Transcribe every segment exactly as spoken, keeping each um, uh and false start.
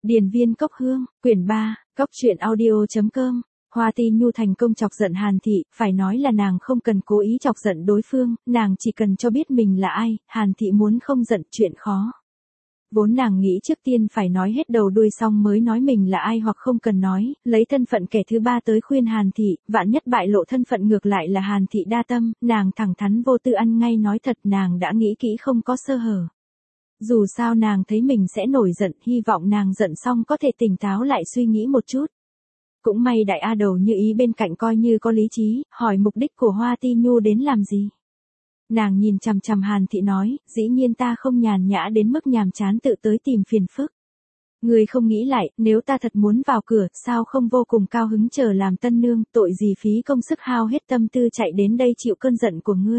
Điền viên cốc hương, quyển ba, cốc truyện audio chấm com. Hoa Ti Nhu thành công chọc giận Hàn Thị, phải nói là nàng không cần cố ý chọc giận đối phương, nàng chỉ cần cho biết mình là ai, Hàn Thị muốn không giận chuyện khó. Vốn nàng nghĩ trước tiên phải nói hết đầu đuôi xong mới nói mình là ai hoặc không cần nói, lấy thân phận kẻ thứ ba tới khuyên Hàn Thị, vạn nhất bại lộ thân phận ngược lại là Hàn Thị đa tâm, nàng thẳng thắn vô tư ăn ngay nói thật nàng đã nghĩ kỹ không có sơ hở. Dù sao nàng thấy mình sẽ nổi giận, hy vọng nàng giận xong có thể tỉnh táo lại suy nghĩ một chút. Cũng may đại A Đầu Như Ý bên cạnh coi như có lý trí, hỏi mục đích của Hoa Ti Nhu đến làm gì. Nàng nhìn chằm chằm Hàn Thị nói, dĩ nhiên ta không nhàn nhã đến mức nhàm chán tự tới tìm phiền phức. Người không nghĩ lại, nếu ta thật muốn vào cửa, sao không vô cùng cao hứng chờ làm tân nương, tội gì phí công sức hao hết tâm tư chạy đến đây chịu cơn giận của ngươi.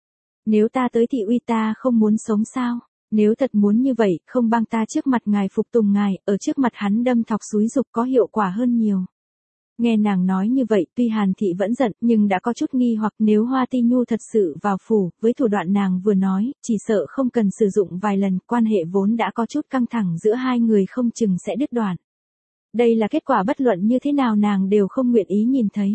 Nếu ta tới thị uy ta không muốn sống sao? Nếu thật muốn như vậy, không băng ta trước mặt ngài phục tùng ngài, ở trước mặt hắn đâm thọc xúi dục có hiệu quả hơn nhiều. Nghe nàng nói như vậy, tuy Hàn Thị vẫn giận, nhưng đã có chút nghi hoặc nếu Hoa Ti Nhu thật sự vào phủ, với thủ đoạn nàng vừa nói, chỉ sợ không cần sử dụng vài lần, quan hệ vốn đã có chút căng thẳng giữa hai người không chừng sẽ đứt đoạn. Đây là kết quả bất luận như thế nào nàng đều không nguyện ý nhìn thấy.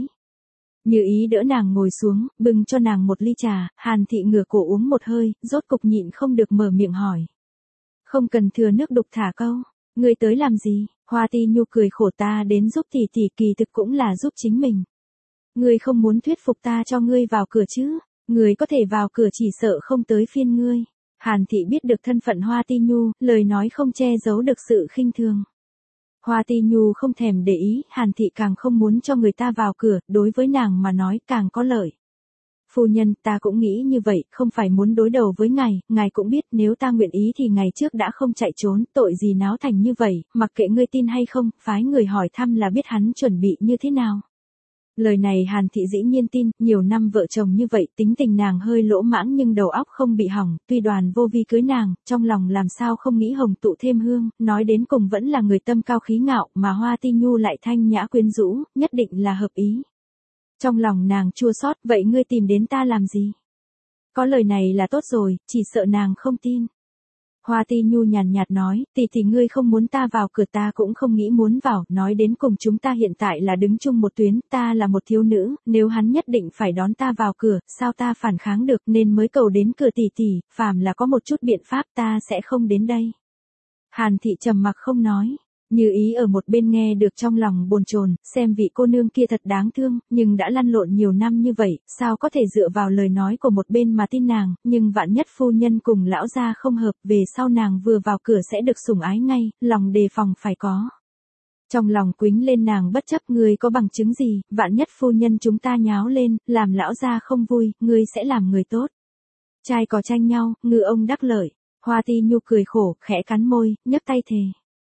Như Ý đỡ nàng ngồi xuống, bưng cho nàng một ly trà, Hàn Thị ngửa cổ uống một hơi, rốt cục nhịn không được mở miệng hỏi. Không cần thừa nước đục thả câu, ngươi tới làm gì? Hoa Ti Nhu cười khổ ta đến giúp tỷ tỷ kỳ thực cũng là giúp chính mình. Ngươi không muốn thuyết phục ta cho ngươi vào cửa chứ, ngươi có thể vào cửa chỉ sợ không tới phiên ngươi. Hàn Thị biết được thân phận Hoa Ti Nhu, lời nói không che giấu được sự khinh thường. Hoa Ti Nhu không thèm để ý, Hàn Thị càng không muốn cho người ta vào cửa, đối với nàng mà nói càng có lợi. Phu nhân, ta cũng nghĩ như vậy, không phải muốn đối đầu với ngài, ngài cũng biết nếu ta nguyện ý thì ngày trước đã không chạy trốn, tội gì náo thành như vậy, mặc kệ ngươi tin hay không, phái người hỏi thăm là biết hắn chuẩn bị như thế nào. Lời này Hàn Thị dĩ nhiên tin, nhiều năm vợ chồng như vậy, tính tình nàng hơi lỗ mãng nhưng đầu óc không bị hỏng, tuy Đoàn Vô Vi cưới nàng, trong lòng làm sao không nghĩ hồng tụ thêm hương, nói đến cùng vẫn là người tâm cao khí ngạo, mà Hoa Ti Nhu lại thanh nhã quyến rũ, nhất định là hợp ý. Trong lòng nàng chua xót, vậy ngươi tìm đến ta làm gì? Có lời này là tốt rồi, chỉ sợ nàng không tin. Hoa Ti Nhu nhàn nhạt nói, tỷ tỷ ngươi không muốn ta vào cửa ta cũng không nghĩ muốn vào, nói đến cùng chúng ta hiện tại là đứng chung một tuyến, ta là một thiếu nữ, nếu hắn nhất định phải đón ta vào cửa, sao ta phản kháng được nên mới cầu đến cửa tỷ tỷ, phàm là có một chút biện pháp ta sẽ không đến đây. Hàn Thị trầm mặc không nói. Như Ý ở một bên nghe được trong lòng bồn chồn, xem vị cô nương kia thật đáng thương, nhưng đã lăn lộn nhiều năm như vậy, sao có thể dựa vào lời nói của một bên mà tin nàng, nhưng vạn nhất phu nhân cùng lão gia không hợp, về sau nàng vừa vào cửa sẽ được sủng ái ngay, lòng đề phòng phải có. Trong lòng quýnh lên nàng bất chấp ngươi có bằng chứng gì, vạn nhất phu nhân chúng ta nháo lên, làm lão gia không vui, ngươi sẽ làm người tốt. Trai có tranh nhau, ngư ông đắc lợi. Hoa Ti Nhu cười khổ, khẽ cắn môi, nhấc tay thề.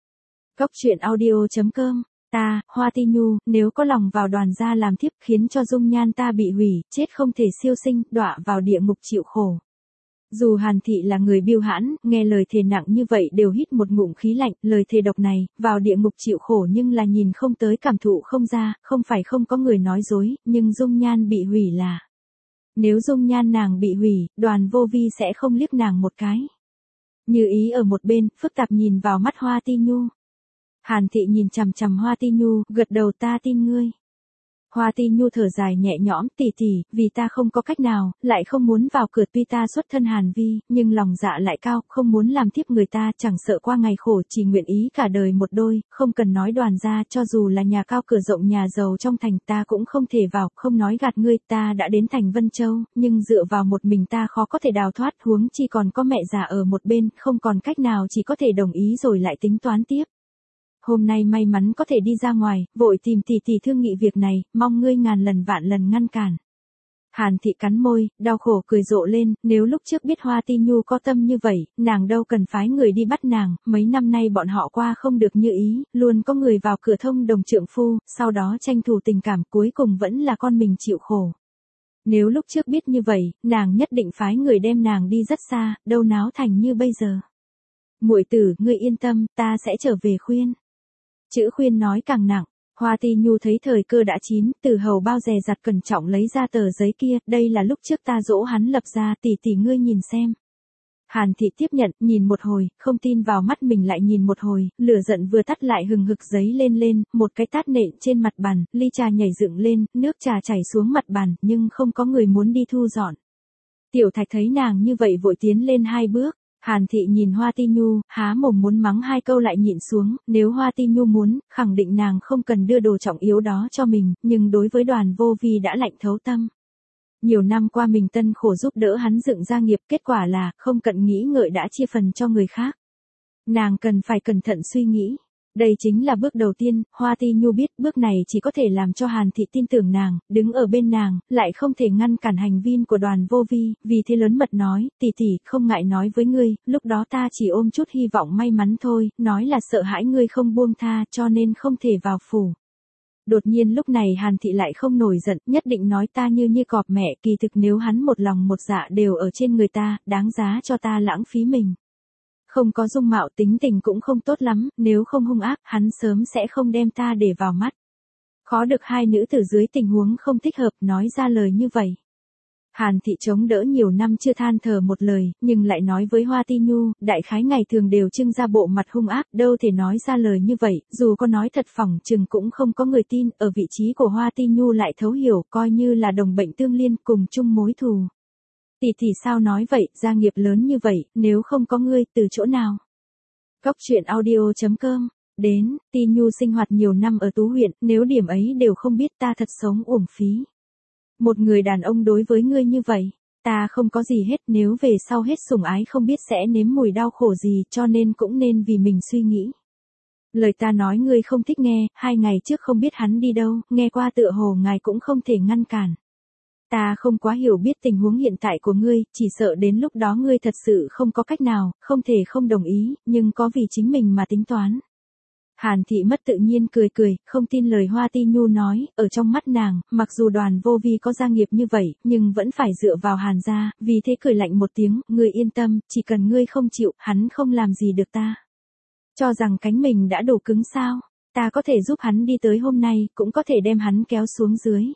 Cốc truyện audio chấm com, ta, Hoa Ti Nhu, nếu có lòng vào Đoàn gia làm thiếp khiến cho dung nhan ta bị hủy, chết không thể siêu sinh, đọa vào địa ngục chịu khổ. Dù Hàn Thị là người biêu hãn, nghe lời thề nặng như vậy đều hít một ngụm khí lạnh, lời thề độc này, vào địa ngục chịu khổ nhưng là nhìn không tới cảm thụ không ra, không phải không có người nói dối, nhưng dung nhan bị hủy là. Nếu dung nhan nàng bị hủy, Đoàn Vô Vi sẽ không liếc nàng một cái. Như Ý ở một bên, phức tạp nhìn vào mắt Hoa Ti Nhu. Hàn Thị nhìn chằm chằm Hoa Ti Nhu, gật đầu ta tin ngươi. Hoa Ti Nhu thở dài nhẹ nhõm, tỷ tỷ, vì ta không có cách nào, lại không muốn vào cửa tuy ta xuất thân Hàn Vi, nhưng lòng dạ lại cao, không muốn làm thiếp người ta, chẳng sợ qua ngày khổ chỉ nguyện ý cả đời một đôi, không cần nói Đoàn gia, cho dù là nhà cao cửa rộng nhà giàu trong thành ta cũng không thể vào, không nói gạt ngươi, ta đã đến thành Vân Châu, nhưng dựa vào một mình ta khó có thể đào thoát, huống chi còn có mẹ già ở một bên, không còn cách nào chỉ có thể đồng ý rồi lại tính toán tiếp. Hôm nay may mắn có thể đi ra ngoài, vội tìm tỷ tỷ thương nghị việc này, mong ngươi ngàn lần vạn lần ngăn cản. Hàn Thị cắn môi, đau khổ cười rộ lên, nếu lúc trước biết Hoa Ti Nhu có tâm như vậy, nàng đâu cần phái người đi bắt nàng, mấy năm nay bọn họ qua không được như ý, luôn có người vào cửa thông đồng trượng phu, sau đó tranh thủ tình cảm cuối cùng vẫn là con mình chịu khổ. Nếu lúc trước biết như vậy, nàng nhất định phái người đem nàng đi rất xa, đâu náo thành như bây giờ. Muội tử, ngươi yên tâm, ta sẽ trở về khuyên. Chữ khuyên nói càng nặng, Hoa Ti Nhu thấy thời cơ đã chín, từ hầu bao dè dặt cẩn trọng lấy ra tờ giấy kia, đây là lúc trước ta dỗ hắn lập ra, tỷ tỷ ngươi nhìn xem. Hàn Thị tiếp nhận, nhìn một hồi, không tin vào mắt mình lại nhìn một hồi, lửa giận vừa tắt lại hừng hực giấy lên lên, một cái tát nện trên mặt bàn, ly trà nhảy dựng lên, nước trà chảy xuống mặt bàn, nhưng không có người muốn đi thu dọn. Tiểu Thạch thấy nàng như vậy vội tiến lên hai bước. Hàn Thị nhìn Hoa Ti Nhu, há mồm muốn mắng hai câu lại nhịn xuống, nếu Hoa Ti Nhu muốn, khẳng định nàng không cần đưa đồ trọng yếu đó cho mình, nhưng đối với Đoàn Vô Vi đã lạnh thấu tâm. Nhiều năm qua mình tân khổ giúp đỡ hắn dựng gia nghiệp, kết quả là, không cận nghĩ ngợi đã chia phần cho người khác. Nàng cần phải cẩn thận suy nghĩ. Đây chính là bước đầu tiên, Hoa Ti Nhu biết bước này chỉ có thể làm cho Hàn Thị tin tưởng nàng, đứng ở bên nàng, lại không thể ngăn cản hành vi của Đoàn Vô Vi, vì thế lớn mật nói, tỷ tỷ, không ngại nói với ngươi, lúc đó ta chỉ ôm chút hy vọng may mắn thôi, nói là sợ hãi ngươi không buông tha cho nên không thể vào phủ. Đột nhiên lúc này Hàn Thị lại không nổi giận, nhất định nói ta như như cọp mẹ, kỳ thực nếu hắn một lòng một dạ đều ở trên người ta, đáng giá cho ta lãng phí mình. Không có dung mạo, tính tình cũng không tốt lắm, nếu không hung ác, hắn sớm sẽ không đem ta để vào mắt. Khó được hai nữ tử dưới tình huống không thích hợp nói ra lời như vậy. Hàn Thị chống đỡ nhiều năm chưa than thở một lời, nhưng lại nói với Hoa Ti Nhu, đại khái ngày thường đều trưng ra bộ mặt hung ác, đâu thể nói ra lời như vậy, dù có nói thật phỏng chừng cũng không có người tin, ở vị trí của Hoa Ti Nhu lại thấu hiểu, coi như là đồng bệnh tương liên, cùng chung mối thù. Tỷ tỷ sao nói vậy, gia nghiệp lớn như vậy, nếu không có ngươi, từ chỗ nào? Góc truyện audio chấm com. Đến, Ti Nhu sinh hoạt nhiều năm ở Tú huyện, nếu điểm ấy đều không biết ta thật sống uổng phí. Một người đàn ông đối với ngươi như vậy, ta không có gì hết, nếu về sau hết sủng ái không biết sẽ nếm mùi đau khổ gì, cho nên cũng nên vì mình suy nghĩ. Lời ta nói ngươi không thích nghe, hai ngày trước không biết hắn đi đâu, nghe qua tựa hồ ngài cũng không thể ngăn cản. Ta không quá hiểu biết tình huống hiện tại của ngươi, chỉ sợ đến lúc đó ngươi thật sự không có cách nào, không thể không đồng ý, nhưng có vì chính mình mà tính toán. Hàn Thị mất tự nhiên cười cười, không tin lời Hoa Ti Nhu nói, ở trong mắt nàng, mặc dù Đoàn Vô Vi có gia nghiệp như vậy, nhưng vẫn phải dựa vào Hàn gia, vì thế cười lạnh một tiếng, ngươi yên tâm, chỉ cần ngươi không chịu, hắn không làm gì được ta. Cho rằng cánh mình đã đủ cứng sao, ta có thể giúp hắn đi tới hôm nay, cũng có thể đem hắn kéo xuống dưới.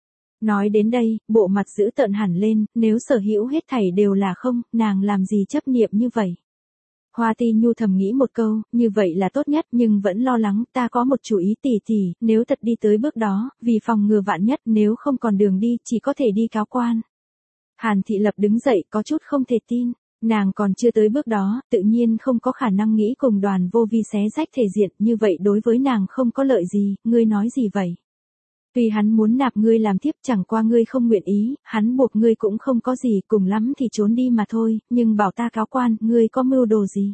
Nói đến đây, bộ mặt dữ tợn hẳn lên, nếu sở hữu hết thảy đều là không, nàng làm gì chấp niệm như vậy. Hoa Ti Nhu thầm nghĩ một câu, như vậy là tốt nhất, nhưng vẫn lo lắng, ta có một chủ ý tỷ tỷ, nếu thật đi tới bước đó, vì phòng ngừa vạn nhất, nếu không còn đường đi, chỉ có thể đi cáo quan. Hàn Thị lập đứng dậy, có chút không thể tin, nàng còn chưa tới bước đó, tự nhiên không có khả năng nghĩ cùng Đoàn Vô Vi xé rách thể diện, như vậy đối với nàng không có lợi gì, ngươi nói gì vậy? Tuy hắn muốn nạp ngươi làm thiếp, chẳng qua ngươi không nguyện ý, hắn buộc ngươi cũng không có gì, cùng lắm thì trốn đi mà thôi, nhưng bảo ta cáo quan, ngươi có mưu đồ gì?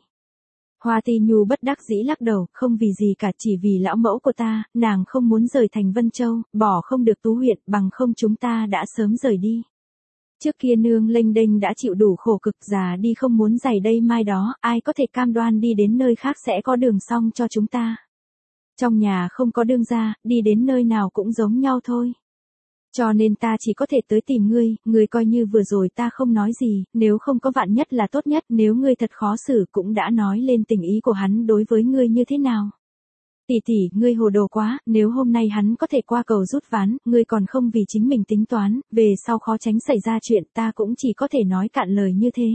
Hoa Ti Nhu bất đắc dĩ lắc đầu, không vì gì cả, chỉ vì lão mẫu của ta, nàng không muốn rời thành Vân Châu, bỏ không được Tú huyện, bằng không chúng ta đã sớm rời đi. Trước kia nương lênh đênh đã chịu đủ khổ cực, già đi không muốn giày đây mai đó, ai có thể cam đoan đi đến nơi khác sẽ có đường xong cho chúng ta. Trong nhà không có đương gia, đi đến nơi nào cũng giống nhau thôi. Cho nên ta chỉ có thể tới tìm ngươi, ngươi coi như vừa rồi ta không nói gì, nếu không có vạn nhất là tốt nhất, nếu ngươi thật khó xử cũng đã nói lên tình ý của hắn đối với ngươi như thế nào. Tỷ tỷ, ngươi hồ đồ quá, nếu hôm nay hắn có thể qua cầu rút ván, ngươi còn không vì chính mình tính toán, về sau khó tránh xảy ra chuyện, ta cũng chỉ có thể nói cạn lời như thế.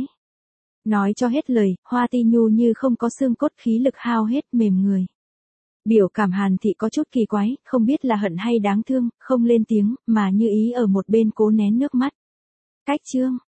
Nói cho hết lời, Hoa Ti Nhu như không có xương cốt, khí lực hao hết, mềm người. Biểu cảm Hàn Thị có chút kỳ quái, không biết là hận hay đáng thương, không lên tiếng, mà như ý ở một bên cố nén nước mắt. Cách chương